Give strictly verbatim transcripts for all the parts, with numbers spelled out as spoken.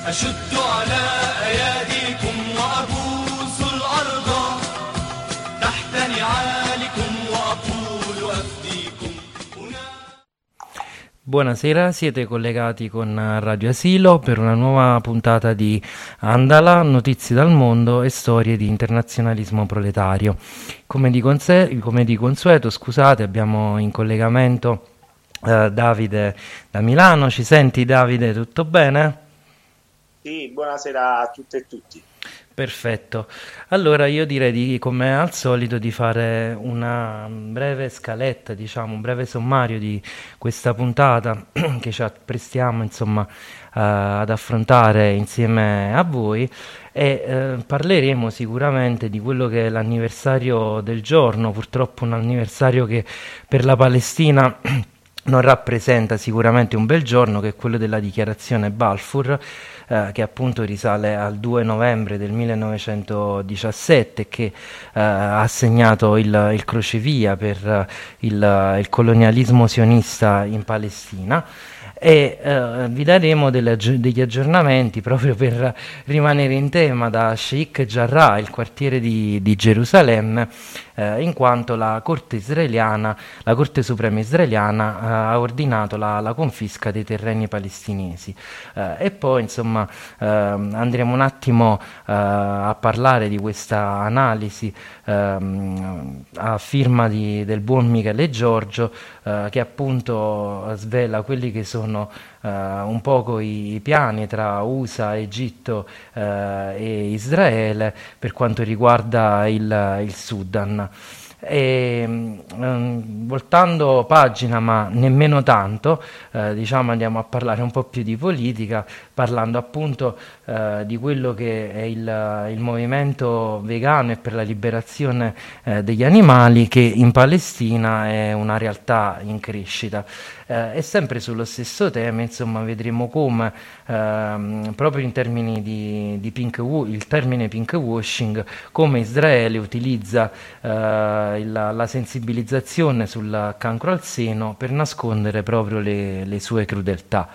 أشد على أياديكم وأبوس الأرض تحت نعالكم وأقول أفديكم هنا. Buonasera, siete collegati con Radio Asilo per una nuova puntata di Andala, notizie dal mondo e storie di internazionalismo proletario. Come di, conse- come di consueto, scusate, abbiamo in collegamento eh, Davide da Milano. Ci senti, Davide? Tutto bene? Sì, buonasera a tutte e tutti. Perfetto, allora io direi di, come al solito, di fare una breve scaletta, diciamo un breve sommario di questa puntata che ci apprestiamo insomma uh, ad affrontare insieme a voi e uh, parleremo sicuramente di quello che è l'anniversario del giorno, purtroppo un anniversario che per la Palestina non rappresenta sicuramente un bel giorno, che è quello della dichiarazione Balfour, eh, che appunto risale al due novembre del millenovecentodiciassette, che eh, ha segnato il, il crocevia per uh, il, il colonialismo sionista in Palestina. E eh, vi daremo delle, degli aggiornamenti proprio per rimanere in tema da Sheikh Jarrah, il quartiere di, di Gerusalemme, eh, in quanto la Corte israeliana, la Corte Suprema israeliana eh, ha ordinato la, la confisca dei terreni palestinesi. Eh, e poi insomma eh, andremo un attimo eh, a parlare di questa analisi ehm, a firma di, del buon Michele Giorgio, eh, che appunto svela quelli che sono Uh, un poco i, i piani tra U S A, Egitto uh, e Israele per quanto riguarda il, il Sudan. E, um, voltando pagina, ma nemmeno tanto, uh, diciamo andiamo a parlare un po' più di politica, parlando appunto uh, di quello che è il, il movimento vegano e per la liberazione uh, degli animali, che in Palestina è una realtà in crescita. Uh, e sempre sullo stesso tema, insomma, vedremo come uh, proprio in termini di, di pink, il termine pink washing, come Israele utilizza uh, La, la sensibilizzazione sul cancro al seno per nascondere proprio le, le sue crudeltà.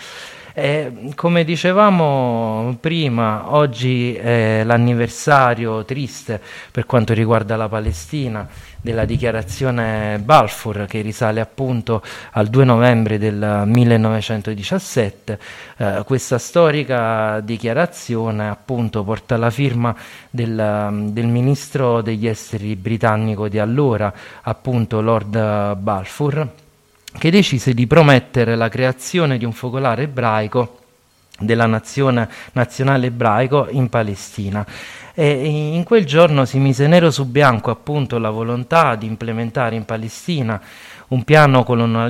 Eh, come dicevamo prima, oggi è l'anniversario triste per quanto riguarda la Palestina della dichiarazione Balfour, che risale appunto al due novembre del millenovecentodiciassette. Eh, questa storica dichiarazione appunto porta la firma del, del ministro degli esteri britannico di allora, appunto Lord Balfour, che decise di promettere la creazione di un focolare ebraico della nazione nazionale ebraico in Palestina. E in quel giorno si mise nero su bianco appunto la volontà di implementare in Palestina un piano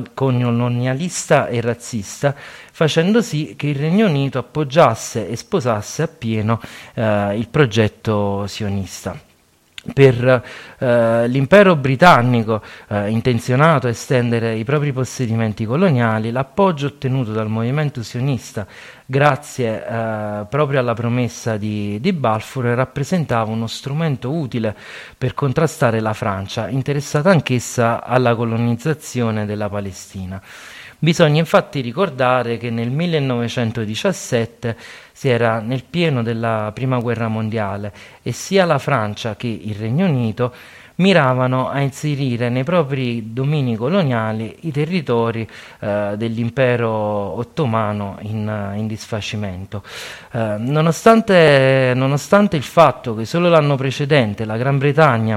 colonialista e razzista, facendo sì che il Regno Unito appoggiasse e sposasse appieno eh, il progetto sionista. Per eh, l'impero britannico, eh, intenzionato a estendere i propri possedimenti coloniali, l'appoggio ottenuto dal movimento sionista grazie eh, proprio alla promessa di, di Balfour rappresentava uno strumento utile per contrastare la Francia, interessata anch'essa alla colonizzazione della Palestina. Bisogna infatti ricordare che nel millenovecentodiciassette si era nel pieno della Prima Guerra Mondiale e sia la Francia che il Regno Unito miravano a inserire nei propri domini coloniali i territori eh, dell'impero ottomano in, in disfacimento. Eh, nonostante, nonostante il fatto che solo l'anno precedente la Gran Bretagna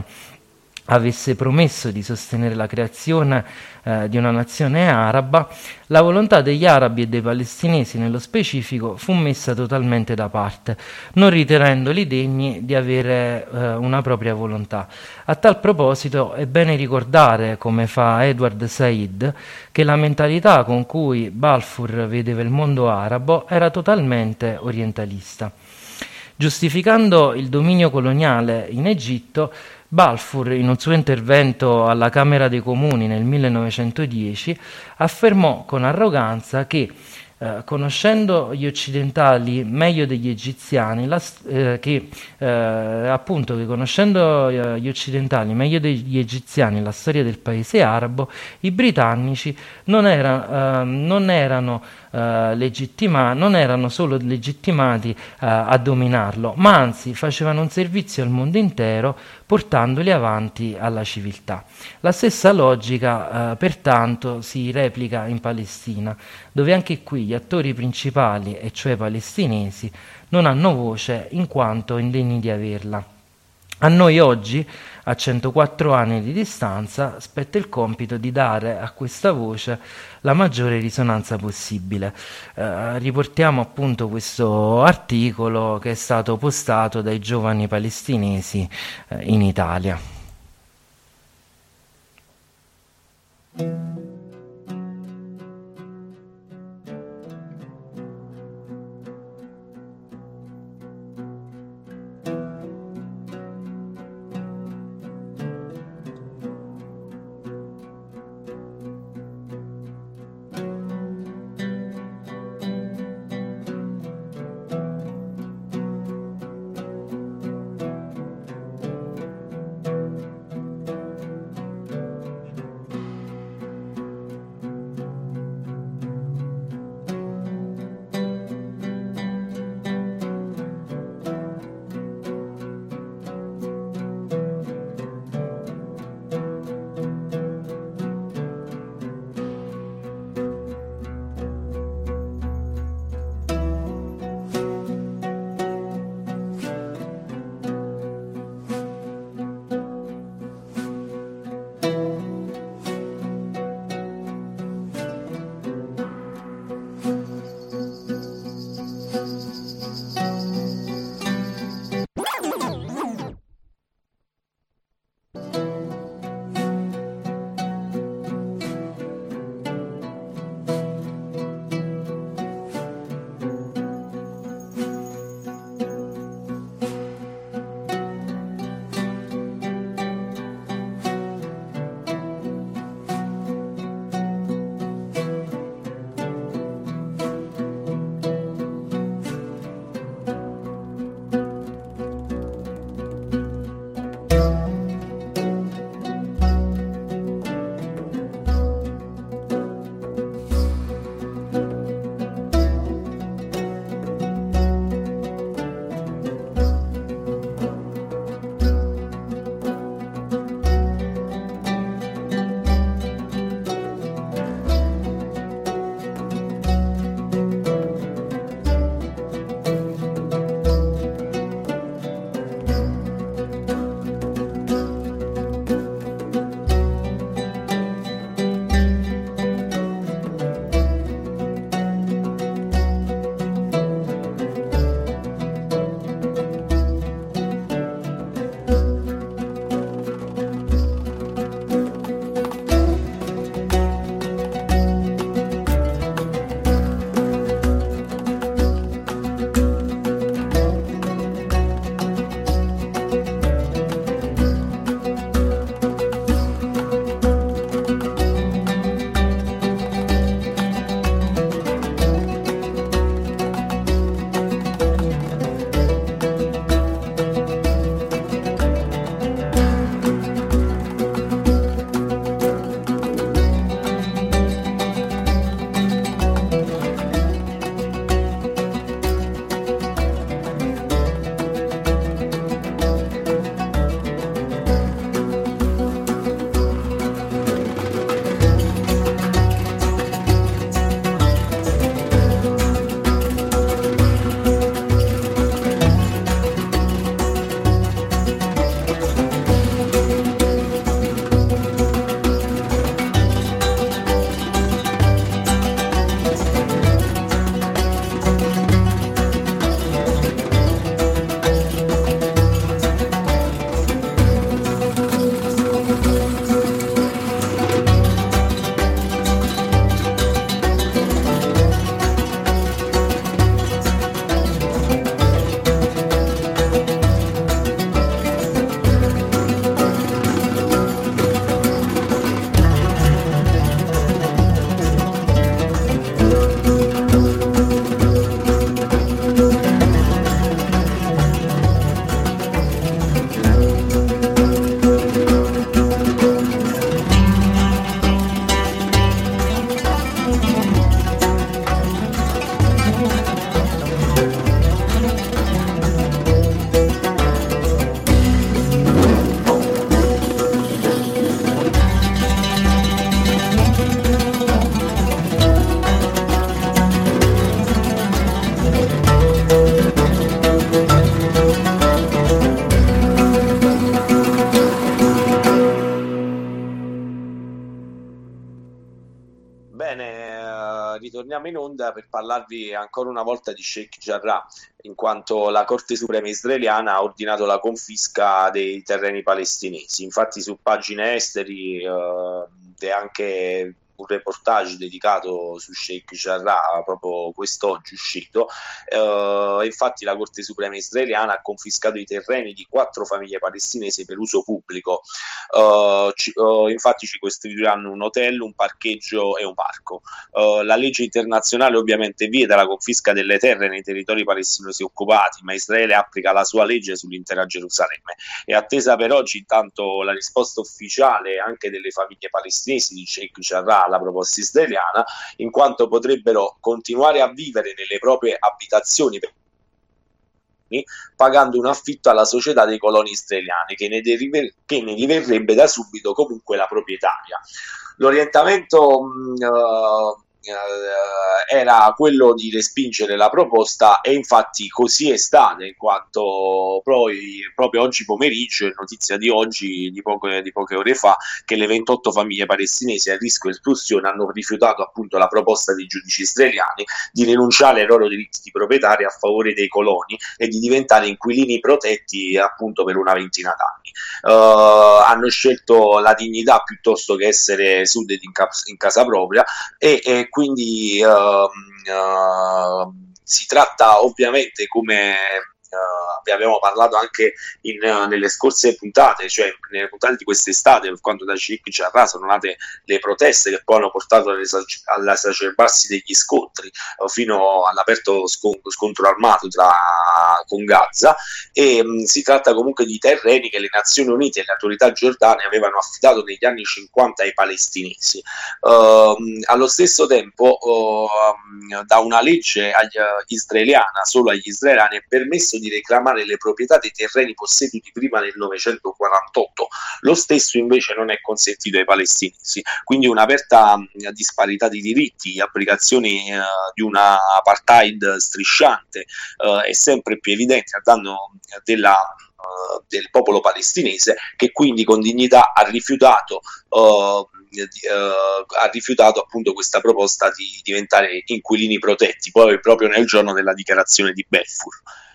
avesse promesso di sostenere la creazione eh, di una nazione araba, la volontà degli arabi e dei palestinesi nello specifico fu messa totalmente da parte, non ritenendoli degni di avere eh, una propria volontà. A tal proposito è bene ricordare, come fa Edward Said, che la mentalità con cui Balfour vedeva il mondo arabo era totalmente orientalista. Giustificando il dominio coloniale in Egitto, Balfour, in un suo intervento alla Camera dei Comuni nel millenovecentodieci, affermò con arroganza che Eh, conoscendo gli occidentali meglio degli egiziani, la, eh, che eh, appunto che conoscendo eh, gli occidentali meglio degli egiziani la storia del paese arabo, i britannici non, era, eh, non erano eh, legittima, non erano solo legittimati eh, a dominarlo, ma anzi facevano un servizio al mondo intero portandoli avanti alla civiltà. La stessa logica eh, pertanto si replica in Palestina, dove anche qui gli attori principali, e cioè palestinesi, non hanno voce in quanto indegni di averla. A noi oggi, a centoquattro anni di distanza, spetta il compito di dare a questa voce la maggiore risonanza possibile. Eh, riportiamo appunto questo articolo che è stato postato dai giovani palestinesi eh, in Italia. Bene, eh, ritorniamo in onda per parlarvi ancora una volta di Sheikh Jarrah, in quanto la Corte Suprema israeliana ha ordinato la confisca dei terreni palestinesi. Infatti su pagine esteri eh, è anche un reportage dedicato su Sheikh Jarrah, proprio quest'oggi uscito. Eh, infatti la Corte Suprema israeliana ha confiscato i terreni di quattro famiglie palestinesi per uso pubblico. Uh, ci, uh, infatti ci costruiranno un hotel, un parcheggio e un parco. Uh, la legge internazionale ovviamente vieta la confisca delle terre nei territori palestinesi occupati, ma Israele applica la sua legge sull'intera Gerusalemme. È attesa per oggi intanto la risposta ufficiale anche delle famiglie palestinesi di Sheikh Jarrah alla proposta israeliana, in quanto potrebbero continuare a vivere nelle proprie abitazioni pagando un affitto alla società dei coloni israeliani che ne, derive, che ne diverrebbe da subito comunque la proprietaria. L'orientamento mh, uh, era quello di respingere la proposta e infatti così è stato, in quanto poi, proprio oggi pomeriggio, è notizia di oggi, di poche, di poche ore fa, che le ventotto famiglie palestinesi a rischio espulsione hanno rifiutato appunto la proposta dei giudici israeliani di rinunciare ai loro diritti di proprietaria a favore dei coloni e di diventare inquilini protetti appunto per una ventina d'anni. Uh, hanno scelto la dignità piuttosto che essere sudditi in, cap- in casa propria e, e quindi uh, uh, si tratta ovviamente, come uh, vi abbiamo parlato anche in, uh, nelle scorse puntate, cioè nelle puntate di quest'estate, quando da Sheikh Jarrah sono nate le proteste che poi hanno portato all'esacerbarsi degli scontri uh, fino all'aperto scon- scontro armato tra, con Gaza, e um, si tratta comunque di terreni che le Nazioni Unite e le autorità giordane avevano affidato negli anni cinquanta ai palestinesi. Uh, allo stesso tempo uh, da una legge agli, uh, israeliana solo agli israeliani è permesso di reclamare le proprietà dei terreni posseduti prima del novecentoquarantotto, lo stesso invece non è consentito ai palestinesi, quindi un'aperta uh, disparità di diritti, applicazioni uh, di una apartheid strisciante uh, è sempre più evidente a danno della Uh, del popolo palestinese, che quindi con dignità ha rifiutato uh, di, uh, ha rifiutato appunto questa proposta di diventare inquilini protetti poi proprio nel giorno della dichiarazione di Balfour.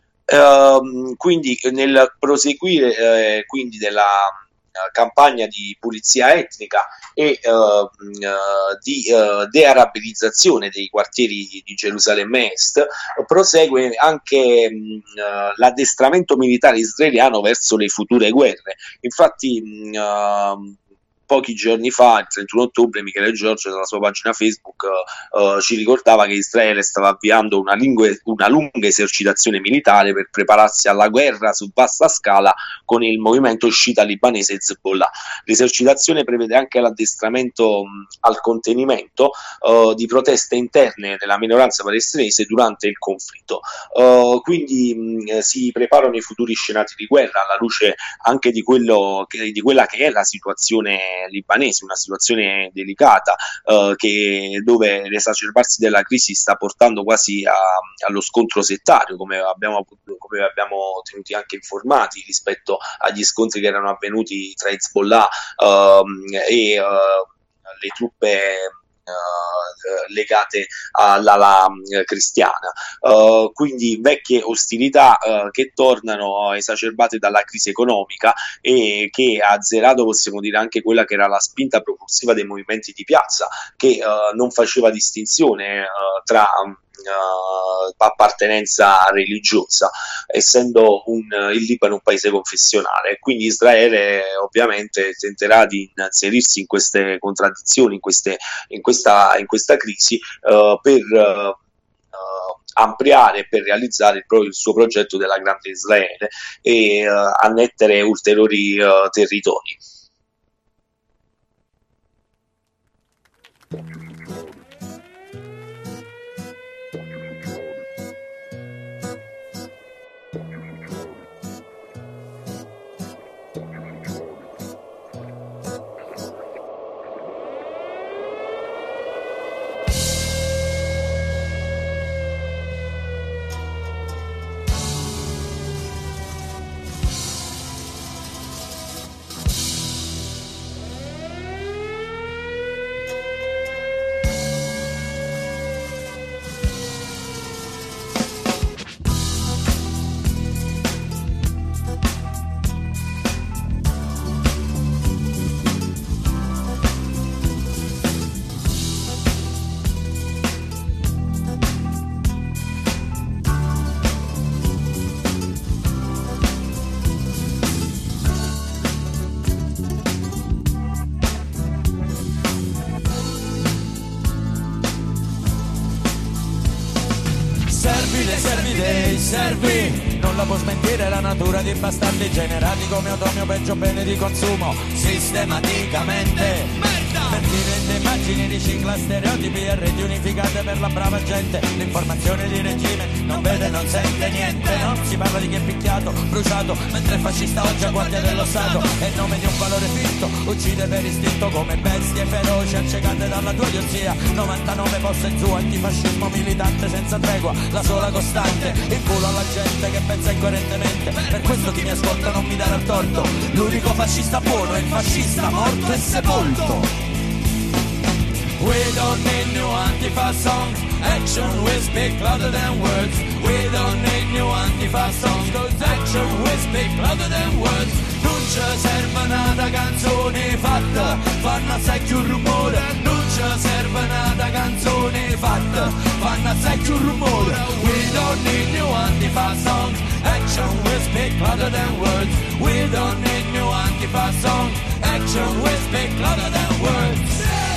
Uh, quindi nel proseguire eh, quindi della campagna di pulizia etnica e uh, uh, di uh, dearabilizzazione dei quartieri di Gerusalemme Est, prosegue anche uh, l'addestramento militare israeliano verso le future guerre. Infatti uh, pochi giorni fa, il trentuno ottobre, Michele Giorgio dalla sua pagina Facebook uh, ci ricordava che Israele stava avviando una, lingue, una lunga esercitazione militare per prepararsi alla guerra su vasta scala con il movimento sciita libanese Hezbollah. L'esercitazione prevede anche l'addestramento mh, al contenimento uh, di proteste interne della minoranza palestinese durante il conflitto. Uh, quindi mh, si preparano i futuri scenari di guerra alla luce anche di, quello che, di quella che è la situazione libanese, una situazione delicata uh, che, dove l'esacerbarsi della crisi sta portando quasi a, allo scontro settario, come abbiamo, come abbiamo tenuti anche informati rispetto agli scontri che erano avvenuti tra Hezbollah uh, e uh, le truppe Uh, legate all'ala uh, cristiana, uh, quindi vecchie ostilità uh, che tornano esacerbate dalla crisi economica e che ha azzerato, possiamo dire, anche quella che era la spinta propulsiva dei movimenti di piazza, che uh, non faceva distinzione uh, tra Uh, appartenenza religiosa, essendo un, il Libano un paese confessionale, quindi Israele ovviamente tenterà di inserirsi in queste contraddizioni, in, queste, in, questa, in questa crisi uh, per uh, uh, ampliare, per realizzare il, pro, il suo progetto della grande Israele e uh, annettere ulteriori uh, territori. servi dei servi dei servi. Non la può smentire la natura di bastardi generati come otomio peggio bene di consumo sistematicamente. Per chi rende immagini, ricicla stereotipi e reti unificate per la brava gente. L'informazione di regime non vede, non sente niente, no? Si parla di chi è picchiato, bruciato, mentre il fascista oggi a guardia dello Stato. E in nome di un valore finto uccide per istinto come bestie feroci accecate dalla tua idiozia. novantanove poste in su, antifascismo militante senza tregua, la sola costante. Il culo alla gente che pensa incoerentemente. Per questo chi mi ascolta non mi darà il torto. L'unico fascista buono è il fascista morto e sepolto. We don't need new Antifa songs. Action will speak louder than words. We don't need new Antifa songs, cause action will speak louder than words. Non ci serve nata canzone fatta, fanno assai più rumore. Non ci serve nata canzone fatta, fanno assai più rumore. We don't need new Antifa songs. Action will speak louder than words. We don't need new Antifa songs. Action will speak louder than words.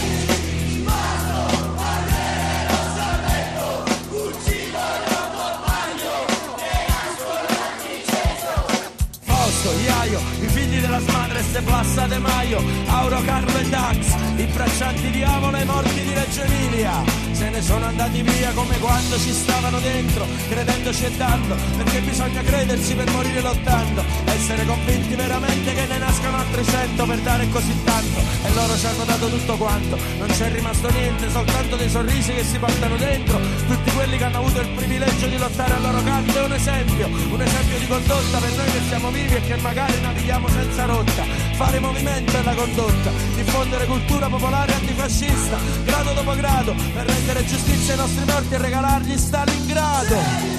Iaio, i figli della smadresse Plassa De Maio, Auro, Carlo e Dax, i braccianti diavolo e i morti di Reggio Emilia. Se ne sono andati via come quando ci stavano dentro, credendoci e dando, perché bisogna credersi per morire lottando, essere convinti veramente che ne nascano altri cento per dare così tanto. E loro ci hanno dato tutto quanto, non c'è rimasto niente, soltanto dei sorrisi che si portano dentro. Tutti quelli che hanno avuto il privilegio di lottare a loro canto è un esempio, un esempio di condotta per noi che siamo vivi e che magari navighiamo senza rotta. Fare movimento è la condotta, diffondere cultura popolare antifascista, grado dopo grado, per rendere giustizia ai nostri morti e regalargli Stalingrado.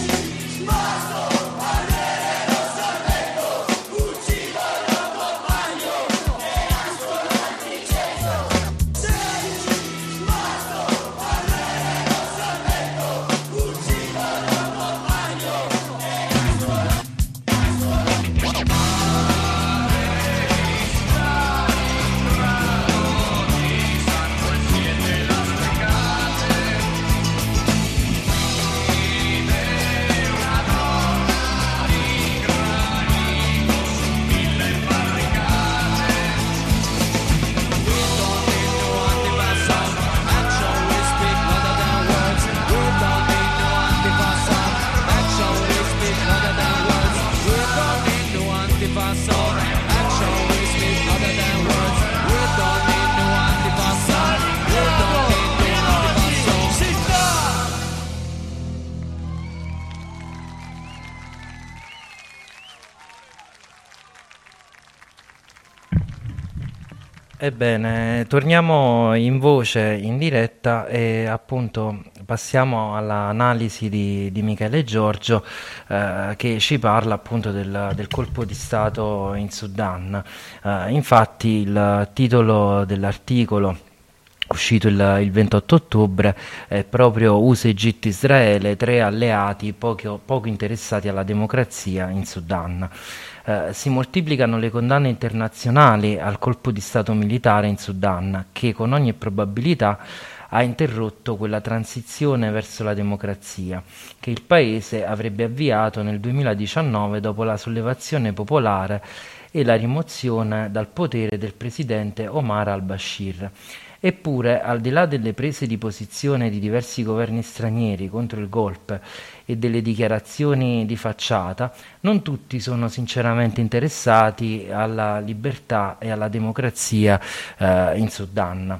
Ebbene, torniamo in voce in diretta e appunto passiamo all'analisi di, di Michele Giorgio eh, che ci parla appunto del, del colpo di Stato in Sudan. Eh, infatti il titolo dell'articolo uscito il, il ventotto ottobre è proprio U S, Egitto, Israele, tre alleati poco, poco interessati alla democrazia in Sudan. Eh, si moltiplicano le condanne internazionali al colpo di Stato militare in Sudan, che con ogni probabilità ha interrotto quella transizione verso la democrazia che il paese avrebbe avviato nel duemiladiciannove dopo la sollevazione popolare e la rimozione dal potere del presidente Omar al-Bashir. Eppure, al di là delle prese di posizione di diversi governi stranieri contro il golpe e delle dichiarazioni di facciata, non tutti sono sinceramente interessati alla libertà e alla democrazia eh, in Sudan.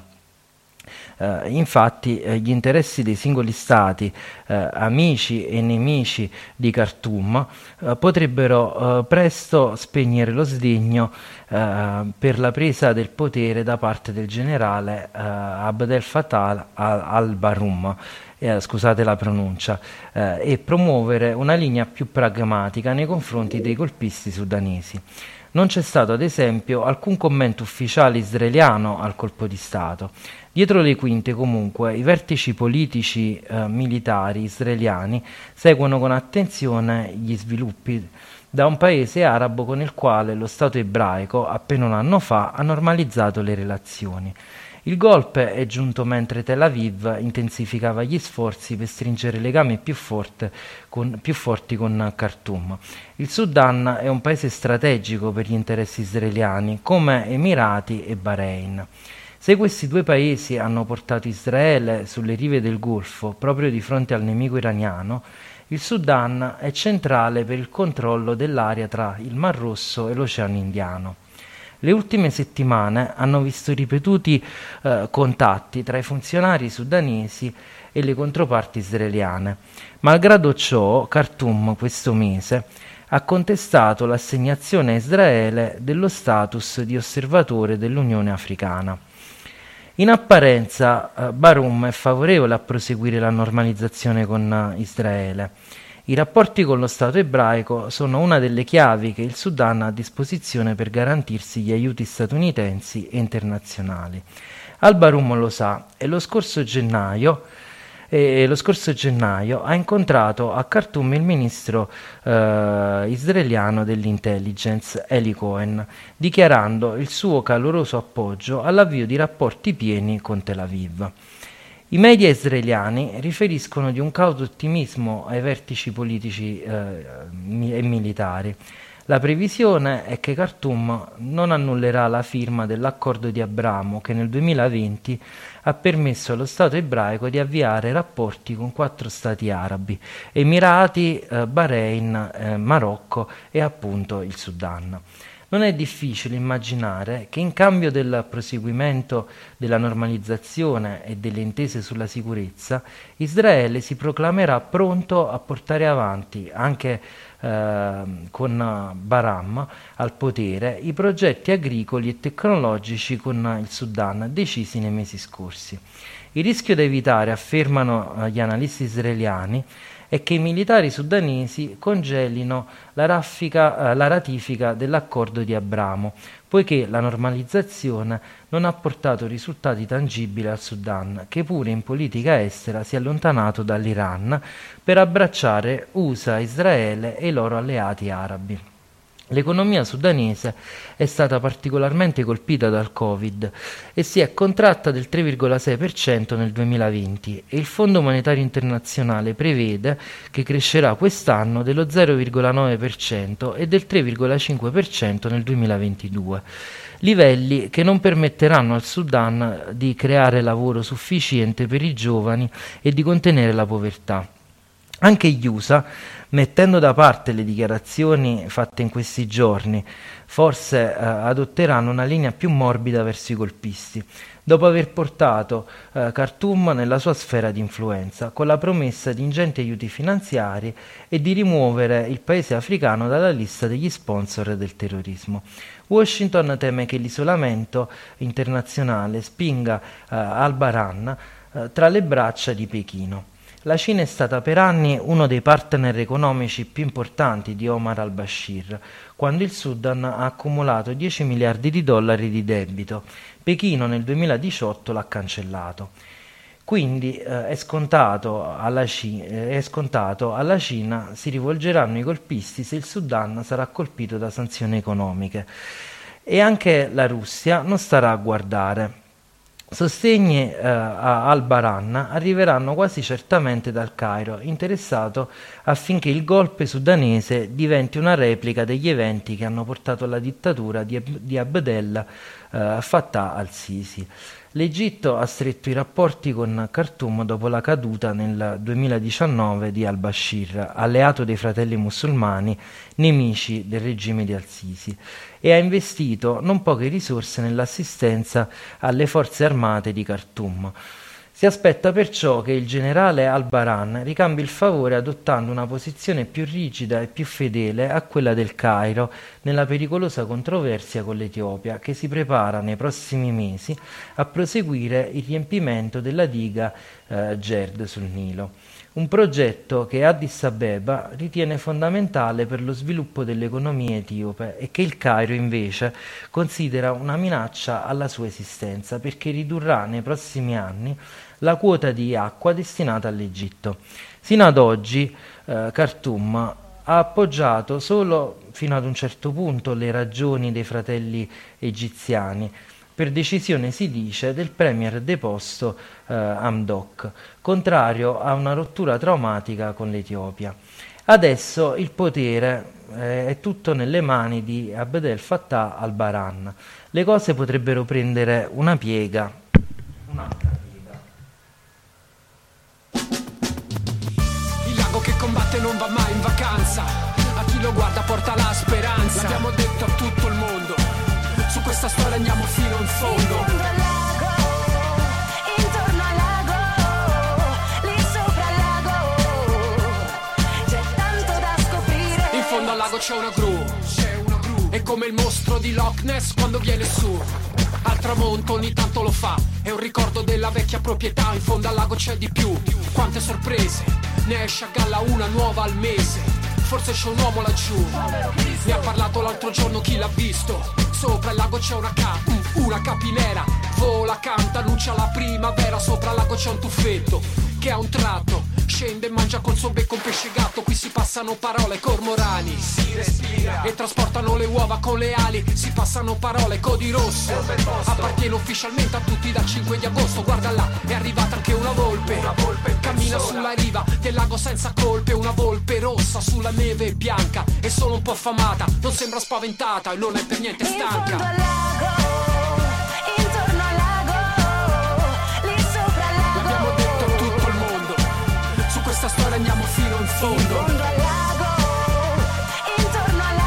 Uh, infatti eh, gli interessi dei singoli stati, eh, amici e nemici di Khartoum, eh, potrebbero eh, presto spegnere lo sdegno eh, per la presa del potere da parte del generale eh, Abdel Fattah al-Burhan, eh, scusate la pronuncia, eh, e promuovere una linea più pragmatica nei confronti dei golpisti sudanesi. Non c'è stato, ad esempio, alcun commento ufficiale israeliano al colpo di Stato. Dietro le quinte, comunque, i vertici politici eh, militari israeliani seguono con attenzione gli sviluppi da un paese arabo con il quale lo Stato ebraico, appena un anno fa, ha normalizzato le relazioni. Il golpe è giunto mentre Tel Aviv intensificava gli sforzi per stringere legami più, forte con, più forti con Khartoum. Il Sudan è un paese strategico per gli interessi israeliani, come Emirati e Bahrain. Se questi due paesi hanno portato Israele sulle rive del Golfo, proprio di fronte al nemico iraniano, il Sudan è centrale per il controllo dell'area tra il Mar Rosso e l'Oceano Indiano. Le ultime settimane hanno visto ripetuti eh, contatti tra i funzionari sudanesi e le controparti israeliane. Malgrado ciò, Khartoum questo mese ha contestato l'assegnazione a Israele dello status di osservatore dell'Unione Africana. In apparenza eh, Barum è favorevole a proseguire la normalizzazione con eh, Israele. I rapporti con lo Stato ebraico sono una delle chiavi che il Sudan ha a disposizione per garantirsi gli aiuti statunitensi e internazionali. Al-Barum lo sa e lo scorso gennaio, e lo scorso gennaio ha incontrato a Khartoum il ministro eh, israeliano dell'intelligence Eli Cohen, dichiarando il suo caloroso appoggio all'avvio di rapporti pieni con Tel Aviv. I media israeliani riferiscono di un cauto ottimismo ai vertici politici eh, e militari. La previsione è che Khartoum non annullerà la firma dell'accordo di Abramo che nel duemilaventi ha permesso allo Stato ebraico di avviare rapporti con quattro stati arabi: Emirati, eh, Bahrain, eh, Marocco e appunto il Sudan. Non è difficile immaginare che in cambio del proseguimento della normalizzazione e delle intese sulla sicurezza, Israele si proclamerà pronto a portare avanti, anche eh, con Baram al potere, i progetti agricoli e tecnologici con il Sudan decisi nei mesi scorsi. Il rischio da evitare, affermano gli analisti israeliani, è che i militari sudanesi congelino la, raffica, eh, la ratifica dell'accordo di Abramo, poiché la normalizzazione non ha portato risultati tangibili al Sudan, che pure in politica estera si è allontanato dall'Iran per abbracciare U S A, Israele e i loro alleati arabi. L'economia sudanese è stata particolarmente colpita dal Covid e si è contratta del tre virgola sei per cento nel duemilaventi e il Fondo Monetario Internazionale prevede che crescerà quest'anno dello zero virgola nove per cento e del tre virgola cinque per cento nel duemilaventidue, livelli che non permetteranno al Sudan di creare lavoro sufficiente per i giovani e di contenere la povertà. Anche gli U S A, mettendo da parte le dichiarazioni fatte in questi giorni, forse eh, adotteranno una linea più morbida verso i golpisti, dopo aver portato eh, Khartoum nella sua sfera di influenza, con la promessa di ingenti aiuti finanziari e di rimuovere il paese africano dalla lista degli sponsor del terrorismo. Washington teme che l'isolamento internazionale spinga eh, al-Baran eh, tra le braccia di Pechino. La Cina è stata per anni uno dei partner economici più importanti di Omar al-Bashir, quando il Sudan ha accumulato dieci miliardi di dollari di debito. Pechino nel duemiladiciotto l'ha cancellato. Quindi eh, è, scontato alla Cina, è scontato alla Cina si rivolgeranno i golpisti se il Sudan sarà colpito da sanzioni economiche. E anche la Russia non starà a guardare. Sostegni eh, a al-Baran arriveranno quasi certamente dal Cairo, interessato affinché il golpe sudanese diventi una replica degli eventi che hanno portato alla dittatura di, di Abdel eh, Fattah al-Sisi. L'Egitto ha stretto i rapporti con Khartoum dopo la caduta nel duemiladiciannove di al-Bashir, alleato dei fratelli musulmani, nemici del regime di al-Sisi, e ha investito non poche risorse nell'assistenza alle forze armate di Khartoum. Si aspetta perciò che il generale al-Baran ricambi il favore adottando una posizione più rigida e più fedele a quella del Cairo nella pericolosa controversia con l'Etiopia, che si prepara nei prossimi mesi a proseguire il riempimento della diga eh, Gerd sul Nilo. Un progetto che Addis Abeba ritiene fondamentale per lo sviluppo dell'economia etiope e che il Cairo invece considera una minaccia alla sua esistenza, perché ridurrà nei prossimi anni la quota di acqua destinata all'Egitto. Sino ad oggi eh, Khartoum ha appoggiato solo fino ad un certo punto le ragioni dei fratelli egiziani, per decisione, si dice, del premier deposto eh, Hamdok, contrario a una rottura traumatica con l'Etiopia. Adesso il potere eh, è tutto nelle mani di Abdel Fattah al-Burhan. Le cose potrebbero prendere una piega, un'altra piega. Il lago che combatte non va mai in vacanza, a chi lo guarda porta la speranza. L'abbiamo detto a tutto il mondo, su questa storia andiamo fino in fondo. Intorno al lago, lì sopra il lago, c'è tanto da scoprire. In fondo al lago c'è una gru, c'è una gru. È come il mostro di Loch Ness quando viene su. Al tramonto ogni tanto lo fa, è un ricordo della vecchia proprietà. In fondo al lago c'è di più, quante sorprese, ne esce a galla una nuova al mese. Forse c'è un uomo laggiù, ne ha parlato l'altro giorno chi l'ha visto. Sopra il lago c'è una cap, una capinera, vola, canta, annuncia la primavera. Sopra il lago c'è un tuffetto che a un tratto scende e mangia col suo becco un pesce gatto. Qui si passano parole, cormorani, si respira, e trasportano le uova con le ali. Si passano parole, codi rosso, appartiene ufficialmente a tutti dal cinque di agosto. Guarda là, è arrivata anche una volpe, una volpe cammina sulla riva del lago senza colpe. Una volpe rossa sulla neve bianca, è solo un po' affamata, non sembra spaventata e non è per niente stanca. In fondo al lago, intorno al lago, lì sopra il lago. L'abbiamo detto a tutto il mondo, su questa storia andiamo fino in fondo. In fondo al lago, intorno al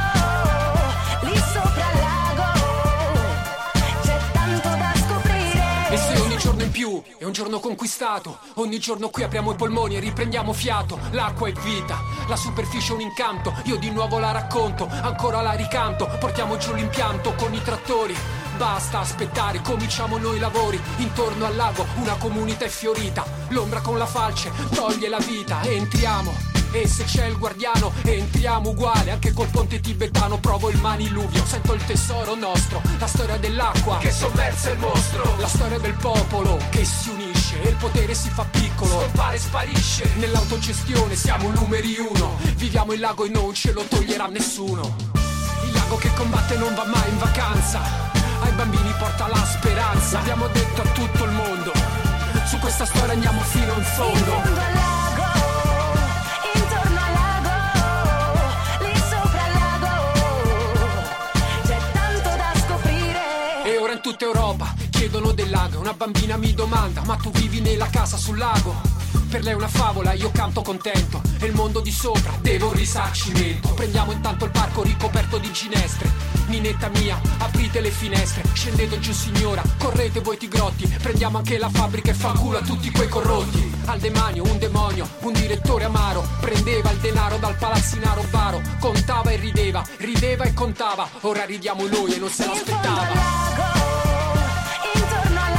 lago, lì sopra il lago, c'è tanto da scoprire. E se ogni giorno in più è un giorno conquistato, ogni giorno qui apriamo i polmoni e riprendiamo fiato. L'acqua è vita, la superficie è un incanto, io di nuovo la racconto, ancora la ricanto. Portiamo giù l'impianto con i trattori, basta aspettare, cominciamo noi i lavori. Intorno al lago una comunità è fiorita, l'ombra con la falce toglie la vita. E entriamo, e se c'è il guardiano entriamo uguale, anche col ponte tibetano. Provo il maniluvio, sento il tesoro nostro, la storia dell'acqua che sommersa il mostro, la storia del popolo che si unisce e il potere si fa piccolo, scompare e sparisce. Nell'autogestione siamo numeri uno, viviamo il lago e non ce lo toglierà nessuno. Il lago che combatte non va mai in vacanza, ai bambini porta la speranza. L'abbiamo detto a tutto il mondo, su questa storia andiamo fino in fondo. In fondo al lago, intorno al lago, lì sopra il lago, c'è tanto da scoprire. E ora in tutta Europa chiedono del lago. Una bambina mi domanda, ma tu vivi nella casa sul lago? Per lei è una favola, io canto contento, e il mondo di sopra deve un risarcimento. Prendiamo intanto il parco ricoperto di ginestre, ninetta mia, aprite le finestre. Scendete giù signora, correte voi tigrotti, prendiamo anche la fabbrica e fa culo a tutti quei corrotti. Al demanio un demonio, un direttore amaro, prendeva il denaro dal palazzinaro baro, contava e rideva, rideva e contava. Ora ridiamo noi e non se In fondo al l'aspettava. lago, intorno al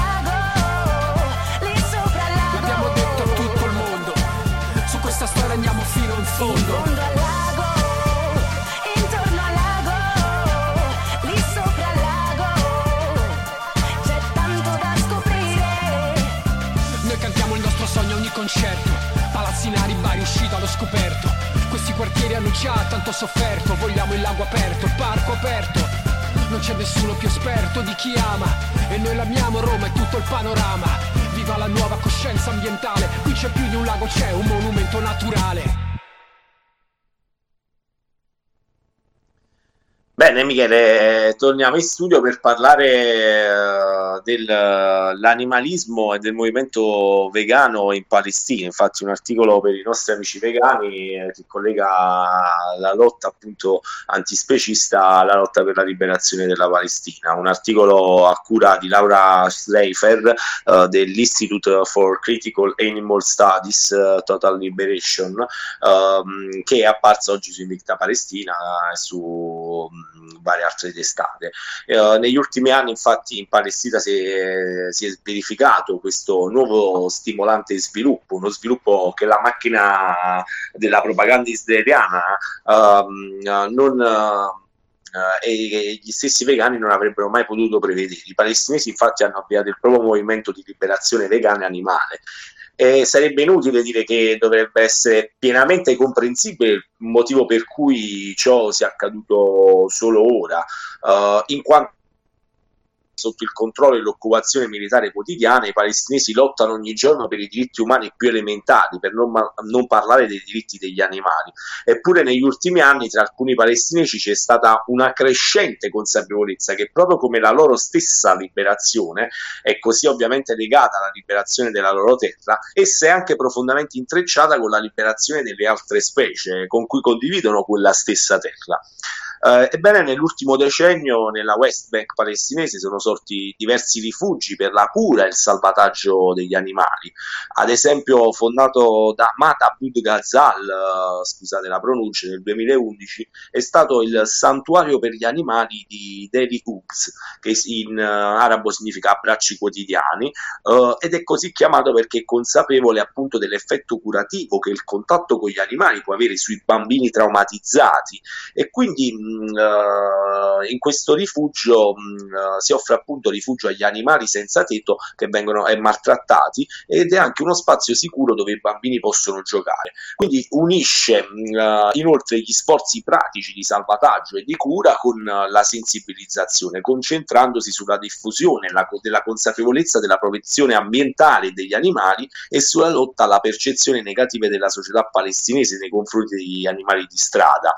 lago, lì sopra il lago. L'abbiamo detto a tutto il mondo, su questa storia andiamo fino in In fondo. fondo al lago, intorno al lago, lì sopra il lago, c'è tanto da scoprire. Noi cantiamo il nostro sogno a ogni concerto, palazzinari, bar uscito allo scoperto. Questi quartieri hanno già tanto sofferto, vogliamo il lago aperto, il parco aperto. Non c'è nessuno più esperto di chi ama, e noi l'amiamo Roma e tutto il panorama. Viva la nuova coscienza ambientale, qui c'è più di un lago, c'è un monumento naturale. Bene Michele, torniamo in studio per parlare eh, dell'animalismo e del movimento vegano in Palestina. Infatti un articolo per i nostri amici vegani eh, che collega la lotta appunto antispecista alla lotta per la liberazione della Palestina. Un articolo a cura di Laura Schleifer eh, dell'Institute for Critical Animal Studies eh, Total Liberation, eh, che è apparsa oggi su Invicta Palestina e su varie altre testate. Eh, negli ultimi anni infatti in Palestina si è, si è verificato questo nuovo stimolante sviluppo, uno sviluppo che la macchina della propaganda israeliana ehm, non eh, e gli stessi vegani non avrebbero mai potuto prevedere. I palestinesi infatti hanno avviato il proprio movimento di liberazione vegana animale. E sarebbe inutile dire che dovrebbe essere pienamente comprensibile il motivo per cui ciò sia accaduto solo ora, uh, in quanto sotto il controllo e l'occupazione militare quotidiana, i palestinesi lottano ogni giorno per i diritti umani più elementari, per non, ma- non parlare dei diritti degli animali. Eppure negli ultimi anni tra alcuni palestinesi c'è stata una crescente consapevolezza che proprio come la loro stessa liberazione è così ovviamente legata alla liberazione della loro terra, essa è anche profondamente intrecciata con la liberazione delle altre specie con cui condividono quella stessa terra. Uh, ebbene, nell'ultimo decennio nella West Bank palestinese sono sorti diversi rifugi per la cura e il salvataggio degli animali. Ad esempio, fondato da Mahmoud Ghazal, uh, scusate la pronuncia, nel duemilaundici, è stato il santuario per gli animali di Deli Hooks, che in uh, arabo significa abbracci quotidiani, uh, ed è così chiamato perché è consapevole appunto dell'effetto curativo che il contatto con gli animali può avere sui bambini traumatizzati, e quindi Uh, in questo rifugio uh, si offre appunto rifugio agli animali senza tetto che vengono eh, maltrattati, ed è anche uno spazio sicuro dove i bambini possono giocare. Quindi unisce uh, inoltre gli sforzi pratici di salvataggio e di cura con uh, la sensibilizzazione, concentrandosi sulla diffusione la, della consapevolezza della protezione ambientale degli animali e sulla lotta alla percezione negativa della società palestinese nei confronti degli animali di strada.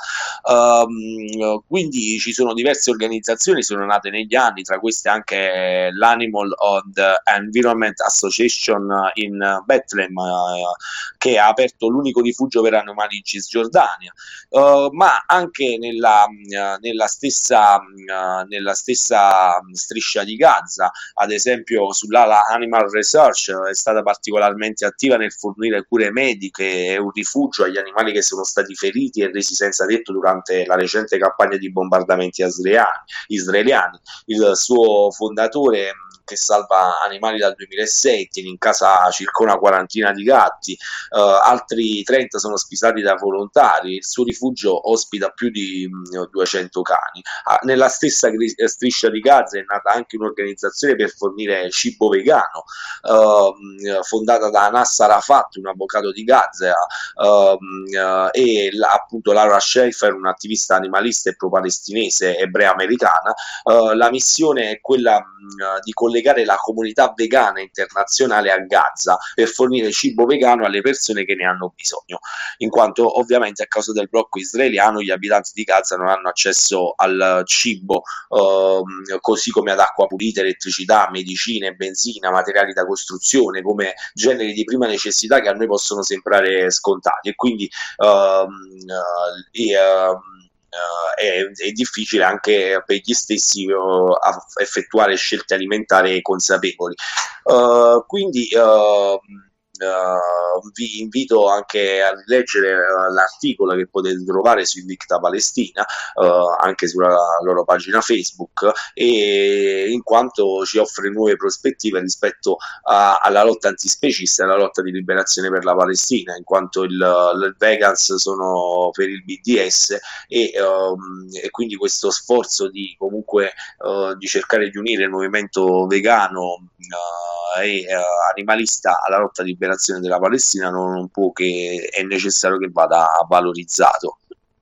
Um, Quindi ci sono diverse organizzazioni, sono nate negli anni, tra queste anche l'Animal and Environment Association in Bethlehem, uh, che ha aperto l'unico rifugio per animali in Cisgiordania, uh, ma anche nella, uh, nella, stessa, uh, nella stessa striscia di Gaza, ad esempio sull'ala Animal Research è stata particolarmente attiva nel fornire cure mediche e un rifugio agli animali che sono stati feriti e resi senza tetto durante la recente campagna di bombardamenti israeliani. Il suo fondatore, che salva animali dal duemilasei, tiene in casa circa una quarantina di gatti, uh, altri trenta sono ospitati da volontari. Il suo rifugio ospita più di mh, duecento cani. Uh, nella stessa gri- striscia di Gaza è nata anche un'organizzazione per fornire cibo vegano, uh, fondata da Anas Arafat, un avvocato di Gaza, uh, uh, e la, appunto Laura Schaefer, un'attivista animalista e pro-palestinese ebrea americana. Uh, la missione è quella mh, di collegare la comunità vegana internazionale a Gaza per fornire cibo vegano alle persone che ne hanno bisogno, in quanto ovviamente a causa del blocco israeliano gli abitanti di Gaza non hanno accesso al cibo, eh, così come ad acqua pulita, elettricità, medicine, benzina, materiali da costruzione, come generi di prima necessità che a noi possono sembrare scontati, e quindi ehm, eh, eh, Uh, è, è difficile anche per gli stessi uh, effettuare scelte alimentari consapevoli. Uh, quindi uh, Uh, vi invito anche a leggere uh, l'articolo che potete trovare su Invicta Palestina, uh, anche sulla loro pagina Facebook, e in quanto ci offre nuove prospettive rispetto a, alla lotta antispecista e alla lotta di liberazione per la Palestina, in quanto il, il vegans sono per il B D S, e, um, e quindi questo sforzo di comunque uh, di cercare di unire il movimento vegano uh, e uh, animalista alla lotta di liberazione della Palestina non, non può che è necessario che vada valorizzato.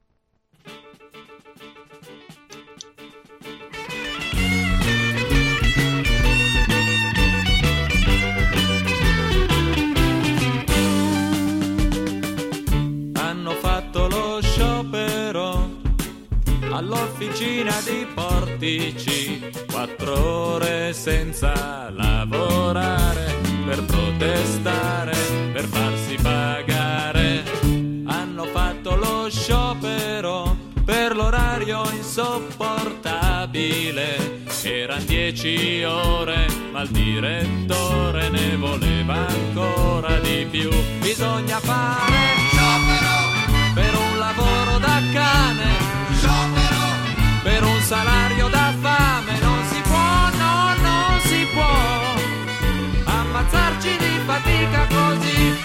Hanno fatto lo sciopero all'officina di Portici, quattro ore senza lavorare per protestare, per farsi pagare. Hanno fatto lo sciopero per l'orario insopportabile. Eran dieci ore, ma il direttore ne voleva ancora di più. Bisogna fare sciopero per un lavoro da cane, sciopero per un salario da fame. Non si può, no, non si può ammazzarci di fatica così.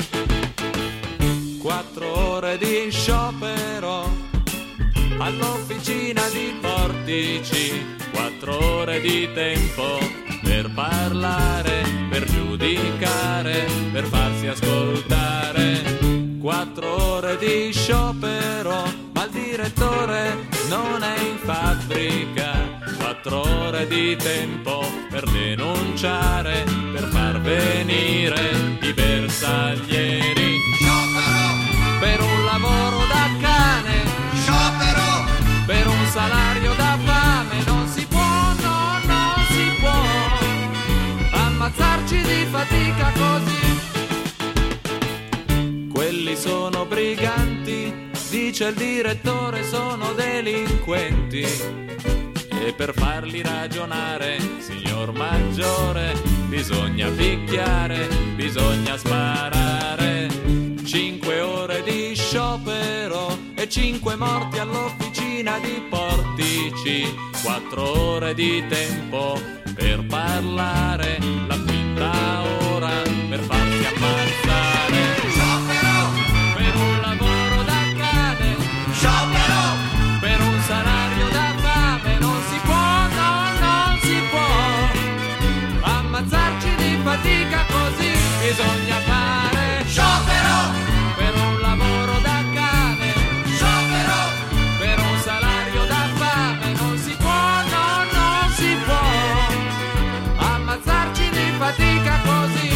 Quattro ore di sciopero all'officina di Portici, quattro ore di tempo per parlare, per giudicare, per farsi ascoltare. Quattro ore di sciopero, ma il direttore non è in fabbrica. Quattro quattro ore di tempo per denunciare, per far venire i bersaglieri. Sciopero per un lavoro da cane, sciopero per un salario da fame. Non si può, no, non si può ammazzarci di fatica così. Quelli sono briganti, dice il direttore, sono delinquenti. E per farli ragionare, signor Maggiore, bisogna picchiare, bisogna sparare. Cinque ore di sciopero e cinque morti all'officina di Portici. Quattro ore di tempo per parlare, la quinta ora per farsi ammazzare. Sciopero per un lavoro da cane, sciopero per un salario da fame. Non si può, no, non si può ammazzarci di fatica così. Bisogna fare sciopero per un lavoro da cane, sciopero per un salario da fame. Non si può, no, non si può ammazzarci di fatica così.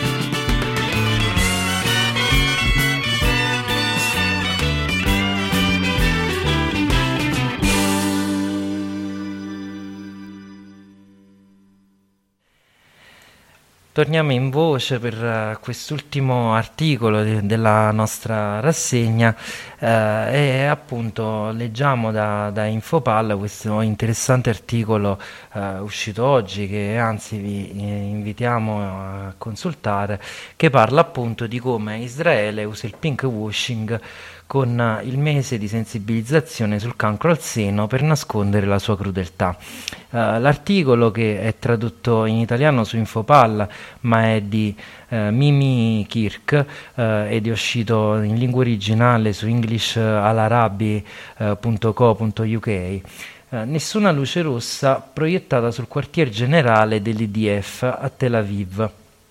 Torniamo in voce per uh, quest'ultimo articolo de- della nostra rassegna uh, e appunto leggiamo da, da Infopal questo interessante articolo uh, uscito oggi, che anzi vi eh, invitiamo a consultare, che parla appunto di come Israele usa il pink washing con il mese di sensibilizzazione sul cancro al seno per nascondere la sua crudeltà. Uh, l'articolo, che è tradotto in italiano su Infopal, ma è di uh, Mimi Kirk uh, ed è uscito in lingua originale su english alarabi punto co punto uk. Uh, nessuna luce rossa proiettata sul quartier generale dell'I D F a Tel Aviv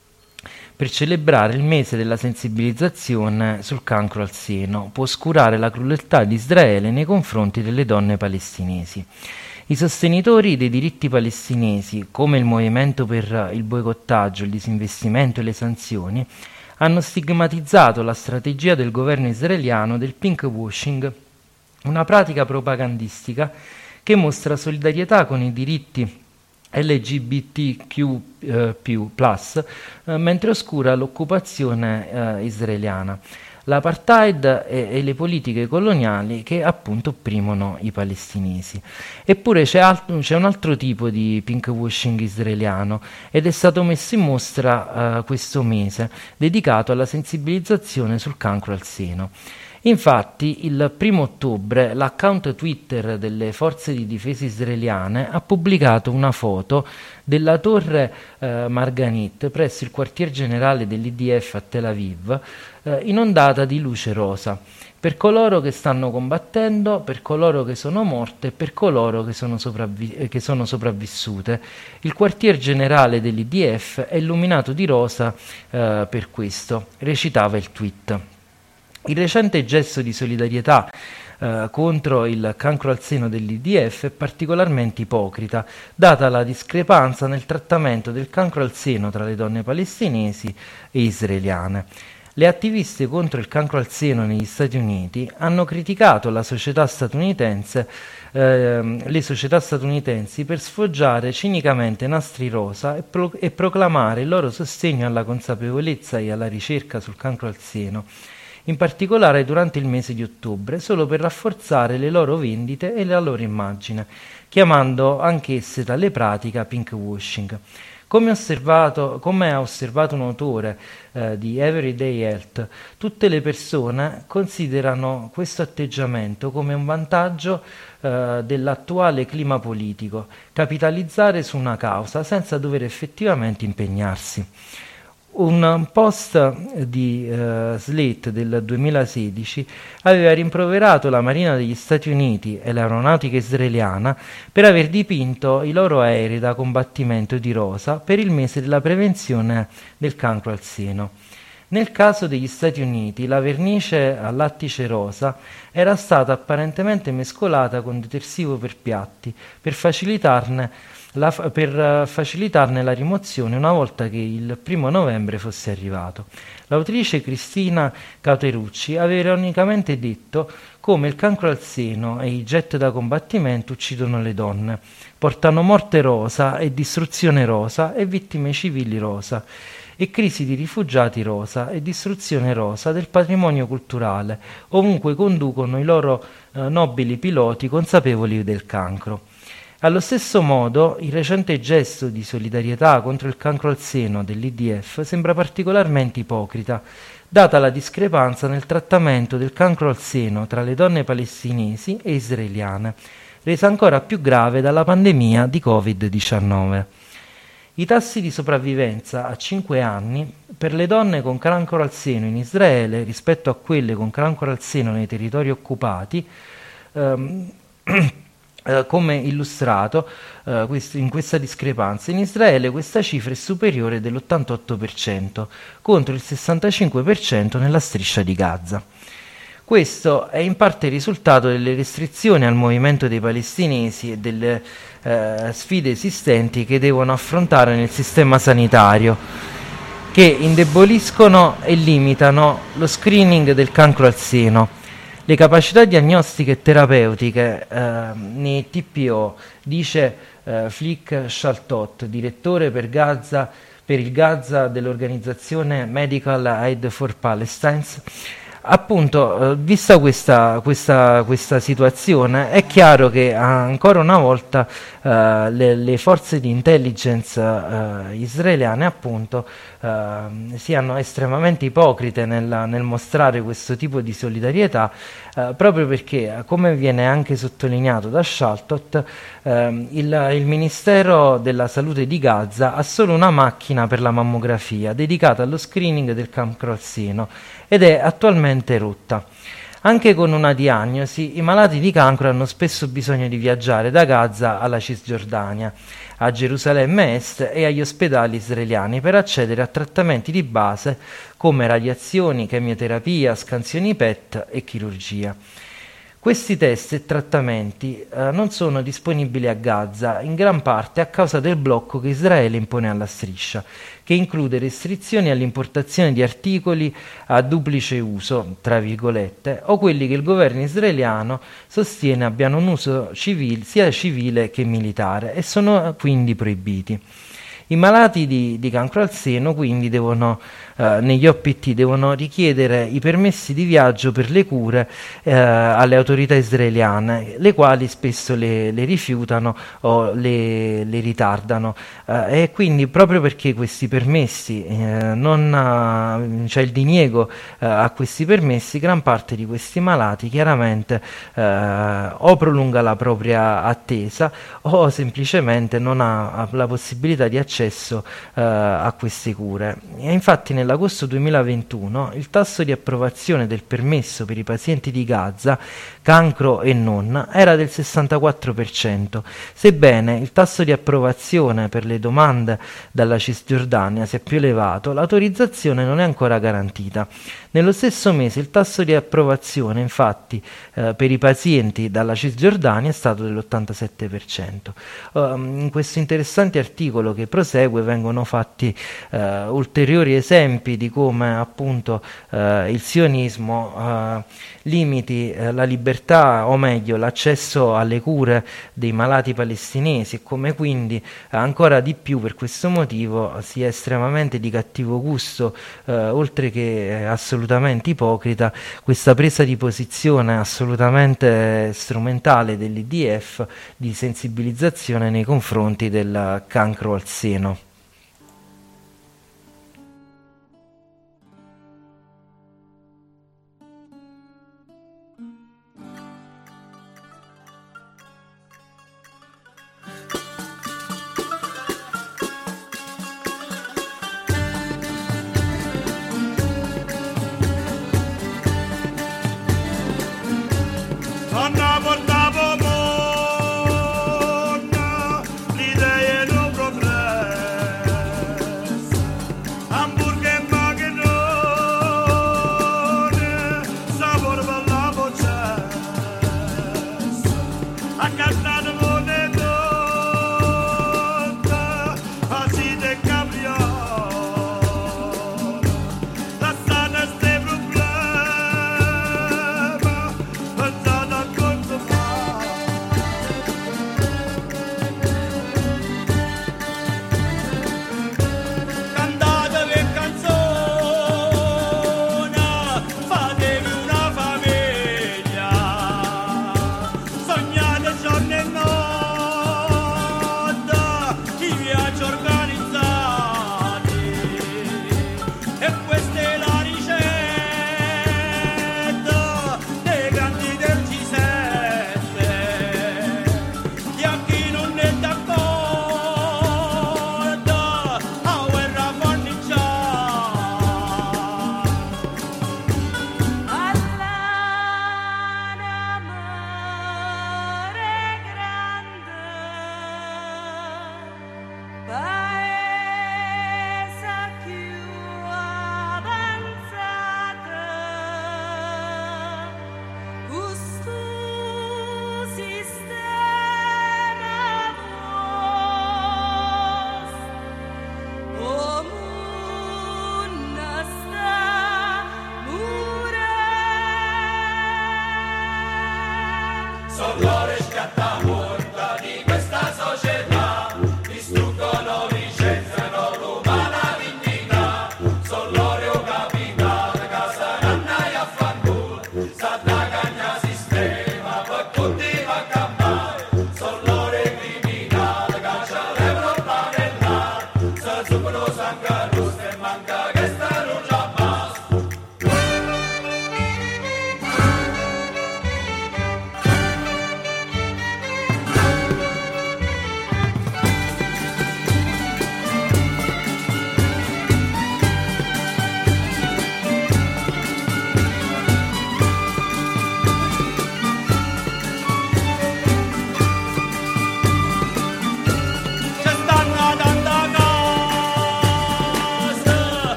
per celebrare il mese della sensibilizzazione sul cancro al seno, può oscurare la crudeltà di Israele nei confronti delle donne palestinesi. I sostenitori dei diritti palestinesi, come il movimento per il boicottaggio, il disinvestimento e le sanzioni, hanno stigmatizzato la strategia del governo israeliano del pink washing, una pratica propagandistica che mostra solidarietà con i diritti L G B T Q eh, più plus, eh, mentre oscura l'occupazione eh, israeliana, l'apartheid e, e le politiche coloniali che appunto opprimono i palestinesi. Eppure c'è, alt- c'è un altro tipo di pink washing israeliano, ed è stato messo in mostra eh, questo mese, dedicato alla sensibilizzazione sul cancro al seno. Infatti, il primo ottobre l'account Twitter delle forze di difesa israeliane ha pubblicato una foto della torre eh, Marganit presso il quartier generale dell'I D F a Tel Aviv, eh, inondata di luce rosa, per coloro che stanno combattendo, per coloro che sono morte e per coloro che sono, sopravvi- che sono sopravvissute. Il quartier generale dell'I D F è illuminato di rosa eh, per questo, recitava il tweet. Il recente gesto di solidarietà eh, contro il cancro al seno dell'I D F è particolarmente ipocrita, data la discrepanza nel trattamento del cancro al seno tra le donne palestinesi e israeliane. Le attiviste contro il cancro al seno negli Stati Uniti hanno criticato la società statunitense, eh, le società statunitensi per sfoggiare cinicamente nastri rosa e, pro- e proclamare il loro sostegno alla consapevolezza e alla ricerca sul cancro al seno, in particolare durante il mese di ottobre, solo per rafforzare le loro vendite e la loro immagine, chiamando anch'esse tale pratica pink washing. Come, osservato, come ha osservato un autore eh, di Everyday Health, tutte le persone considerano questo atteggiamento come un vantaggio eh, dell'attuale clima politico, capitalizzare su una causa senza dover effettivamente impegnarsi. Un post di uh, Slate del duemilasedici aveva rimproverato la Marina degli Stati Uniti e l'aeronautica israeliana per aver dipinto i loro aerei da combattimento di rosa per il mese della prevenzione del cancro al seno. Nel caso degli Stati Uniti, la vernice al lattice rosa era stata apparentemente mescolata con detersivo per piatti per facilitarne la, per facilitarne la rimozione una volta che il primo novembre fosse arrivato. L'autrice Cristina Cauterucci aveva ironicamente detto come il cancro al seno e i jet da combattimento uccidono le donne, portano morte rosa e distruzione rosa e vittime civili rosa, e crisi di rifugiati rosa e distruzione rosa del patrimonio culturale, ovunque conducono i loro eh, nobili piloti consapevoli del cancro. Allo stesso modo, il recente gesto di solidarietà contro il cancro al seno dell'I D F sembra particolarmente ipocrita, data la discrepanza nel trattamento del cancro al seno tra le donne palestinesi e israeliane, resa ancora più grave dalla pandemia di covid diciannove. I tassi di sopravvivenza a cinque anni per le donne con cancro al seno in Israele rispetto a quelle con cancro al seno nei territori occupati, ehm, eh, come illustrato eh, quest- in questa discrepanza, in Israele questa cifra è superiore dell'ottantotto per cento contro il sessantacinque per cento nella striscia di Gaza. Questo è in parte il risultato delle restrizioni al movimento dei palestinesi e delle eh, sfide esistenti che devono affrontare nel sistema sanitario, che indeboliscono e limitano lo screening del cancro al seno, le capacità diagnostiche e terapeutiche eh, nei T P O, dice eh, Flick Shaltot, direttore per Gaza, per il Gaza dell'organizzazione Medical Aid for Palestine. Appunto, eh, vista questa, questa, questa situazione, è chiaro che ancora una volta eh, le, le forze di intelligence eh, israeliane appunto eh, siano estremamente ipocrite nel, nel mostrare questo tipo di solidarietà, eh, proprio perché, come viene anche sottolineato da Shaltot, eh, il, il Ministero della Salute di Gaza ha solo una macchina per la mammografia dedicata allo screening del cancro al seno ed è attualmente rotta. Anche con una diagnosi, i malati di cancro hanno spesso bisogno di viaggiare da Gaza alla Cisgiordania, a Gerusalemme Est e agli ospedali israeliani per accedere a trattamenti di base come radiazioni, chemioterapia, scansioni P E T e chirurgia. Questi test e trattamenti eh, non sono disponibili a Gaza, in gran parte a causa del blocco che Israele impone alla striscia, che include restrizioni all'importazione di articoli a duplice uso, tra virgolette, o quelli che il governo israeliano sostiene abbiano un uso civile, sia civile che militare, e sono quindi proibiti. I malati di, di cancro al seno quindi devono, eh, negli O P T devono richiedere i permessi di viaggio per le cure eh, alle autorità israeliane, le quali spesso le, le rifiutano o le, le ritardano, eh, e quindi proprio perché questi permessi eh, non ha, c'è il diniego eh, a questi permessi, gran parte di questi malati chiaramente eh, o prolunga la propria attesa o semplicemente non ha la possibilità di accedere accesso uh, a queste cure. E infatti nell'agosto duemilaventuno il tasso di approvazione del permesso per i pazienti di Gaza, cancro e non, era del sessantaquattro per cento, sebbene il tasso di approvazione per le domande dalla Cisgiordania sia più elevato, l'autorizzazione non è ancora garantita. Nello stesso mese il tasso di approvazione infatti eh, per i pazienti dalla Cisgiordania è stato dell'ottantasette per cento. Um, in questo interessante articolo che prosegue vengono fatti eh, ulteriori esempi di come appunto eh, il sionismo eh, limiti eh, la libertà, o meglio l'accesso alle cure dei malati palestinesi, e come quindi eh, ancora di più per questo motivo sia estremamente di cattivo gusto, eh, oltre che eh, assolutamente ipocrita, questa presa di posizione assolutamente strumentale dell'I D F di sensibilizzazione nei confronti del cancro al seno. Anna portavo buona, l'idea non progressa, hamburger e magro,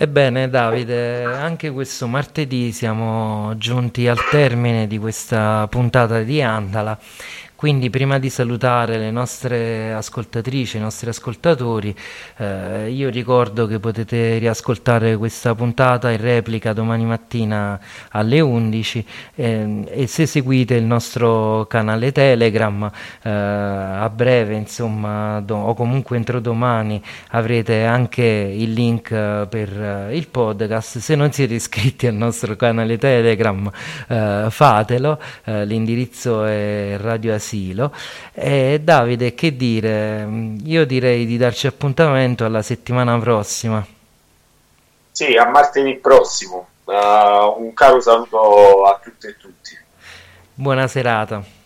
Ebbene Davide, anche questo martedì siamo giunti al termine di questa puntata di Andala. Quindi prima di salutare le nostre ascoltatrici, i nostri ascoltatori, eh, io ricordo che potete riascoltare questa puntata in replica domani mattina alle undici eh, e se seguite il nostro canale Telegram eh, a breve, insomma, do, o comunque entro domani avrete anche il link eh, per eh, il podcast. Se non siete iscritti al nostro canale Telegram eh, fatelo, eh, l'indirizzo è Radio Asilo. E Davide, che dire? Io direi di darci appuntamento alla settimana prossima. Sì, a martedì prossimo. Uh, un caro saluto a tutte e tutti. Buona serata.